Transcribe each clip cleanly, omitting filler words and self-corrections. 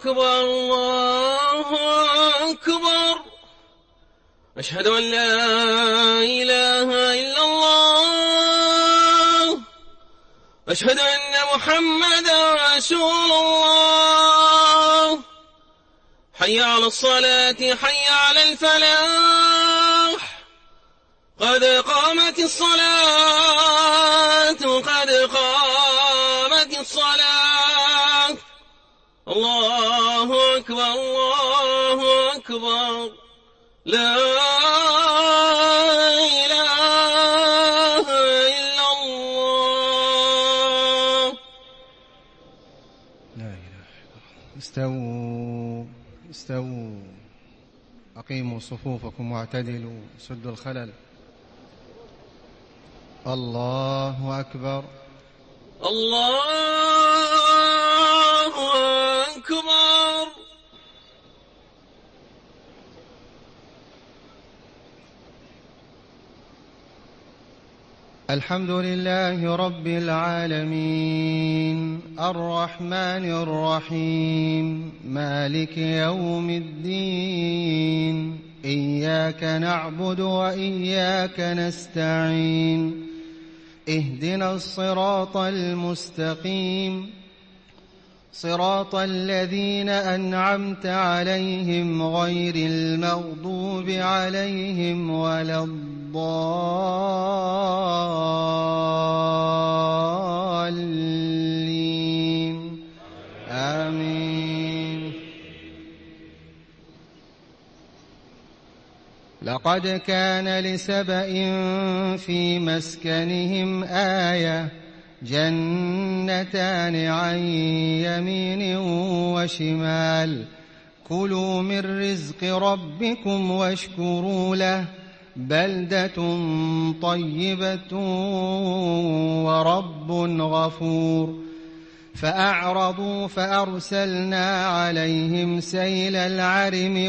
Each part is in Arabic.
أكبر الله أكبر. أشهد أن لا إله إلا الله. أشهد أن محمدا رسول الله. حي على الصلاة حي على الفلاح. قد قامت الصلاة قد قامت الصلاة. الله أكبر الله أكبر. لا إله إلا الله. لا إله إلا الله. استووا أقيموا صفوفكم واعتدلوا سدوا الخلل. الله أكبر الله أكبر. الحمد لله رب العالمين الرحمن الرحيم مالك يوم الدين إياك نعبد وإياك نستعين اهدنا الصراط المستقيم صراط الذين أنعمت عليهم غير المغضوب عليهم ولا الضالين آمين. لقد كان لسبإ في مسكنهم آية جنتان عن يمين وشمال كلوا من رزق ربكم واشكروا له بلدة طيبة ورب غفور. فأعرضوا فأرسلنا عليهم سيل العرم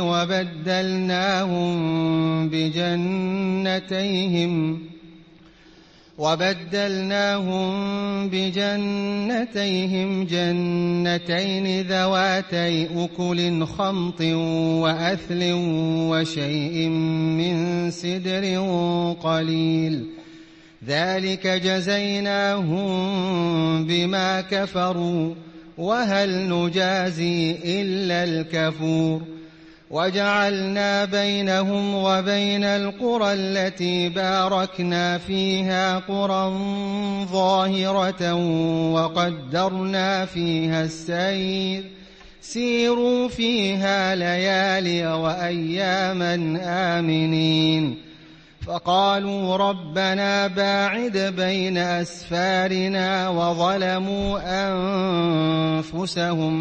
وبدلناهم بجنتيهم جنتين ذواتي أكل خمط وأثل وشيء من سدر قليل ذلك جزيناهم بما كفروا وهل نجازي إلا الكفور. وجعلنا بينهم وبين القرى التي باركنا فيها قرى ظاهرة وقدرنا فيها السير سيروا فيها ليالي وأياما آمنين. فقالوا ربنا باعد بين أسفارنا وظلموا أنفسهم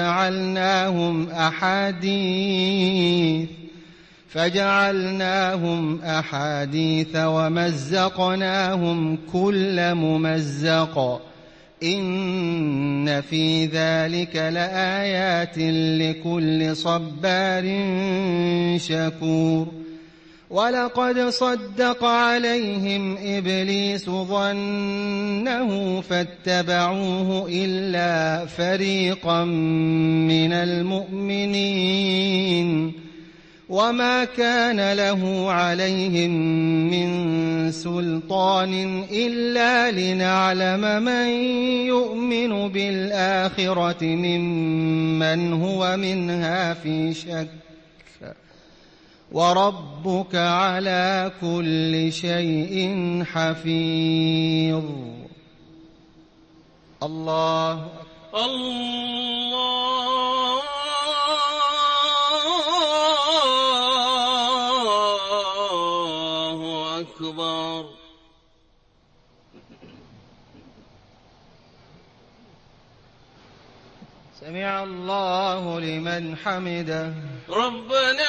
فجعلناهم أحاديث ومزقناهم كل ممزق إن في ذلك لآيات لكل صبار شكور. ولقد صدق عليهم إبليس ظنه فاتبعوه إلا فريقا من المؤمنين وما كان له عليهم من سلطان إلا لنعلم من يؤمن بالآخرة ممن هو منها في شك وربك على كل شيء حفيظ. الله أكبر. سمع الله لمن حمده ربنا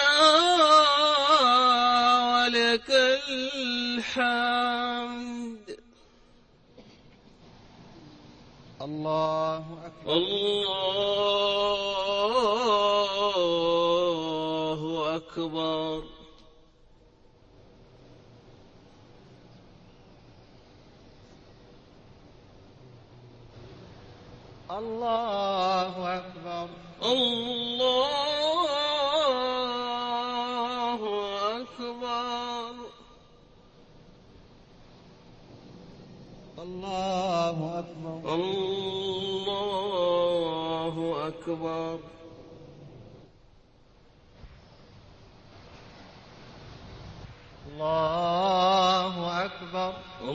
ولك الحمد. الله أكبر. الله أكبر. الله أكبر. الله أكبر. الله أكبر. الله أكبر. الله أكبر.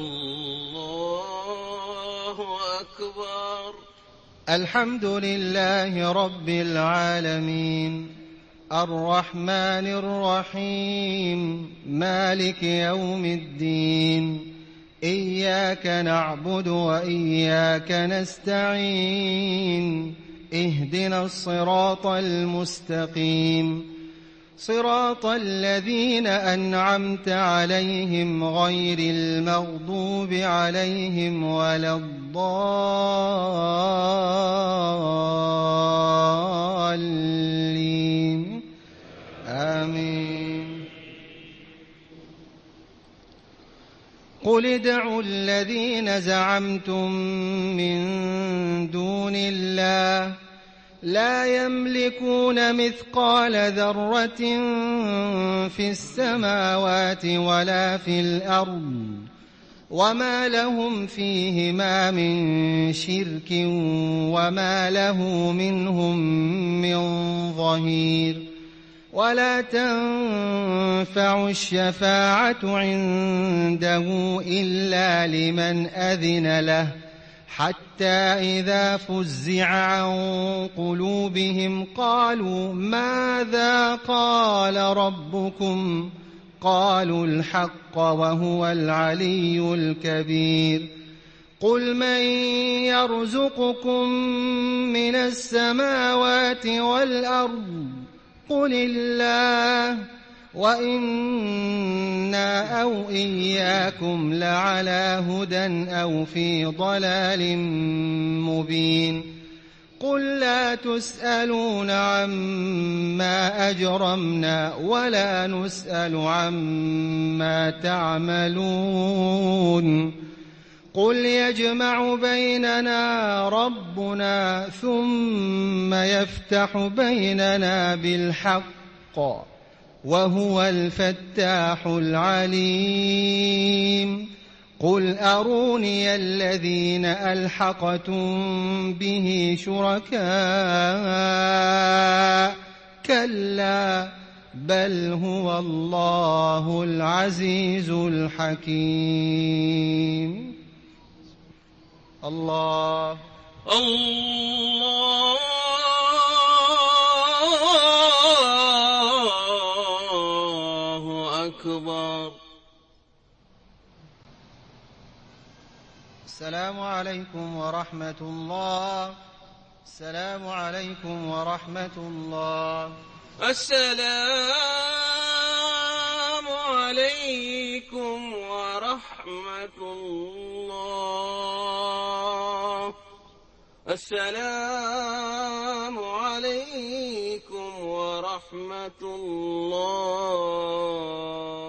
الله أكبر. الحمد لله رب العالمين الرحمن الرحيم مالك يوم الدين إياك نعبد وإياك نستعين اهدنا الصراط المستقيم صراط الذين أنعمت عليهم غير المغضوب عليهم ولا الضالين آمين. قل ادعوا الذين زعمتم من دون الله لا يملكون مثقال ذرة في السماوات ولا في الأرض وما لهم فيهما من شرك وما له منهم من ظهير ولا تنفع الشفاعة عنده إلا لمن أذن له حتى إذا فزع عن قلوبهم قالوا ماذا قال ربكم قالوا الحق وهو العلي الكبير قل من يرزقكم من السماوات والأرض قل الله وإنا أو إياكم لعلى هدى أو في ضلال مبين قل لا تسألون عما أجرمنا ولا نسأل عما تعملون قل يجمع بيننا ربنا ثم يفتح بيننا بالحق وهو الفتاح العليم قل أروني الذين ألحقتم به شركاء كلا بل هو الله العزيز الحكيم. الله أكبر. السلام عليكم ورحمة الله. السلام عليكم ورحمة الله. السلام عليكم ورحمة الله. السلام عليكم ورحمة الله.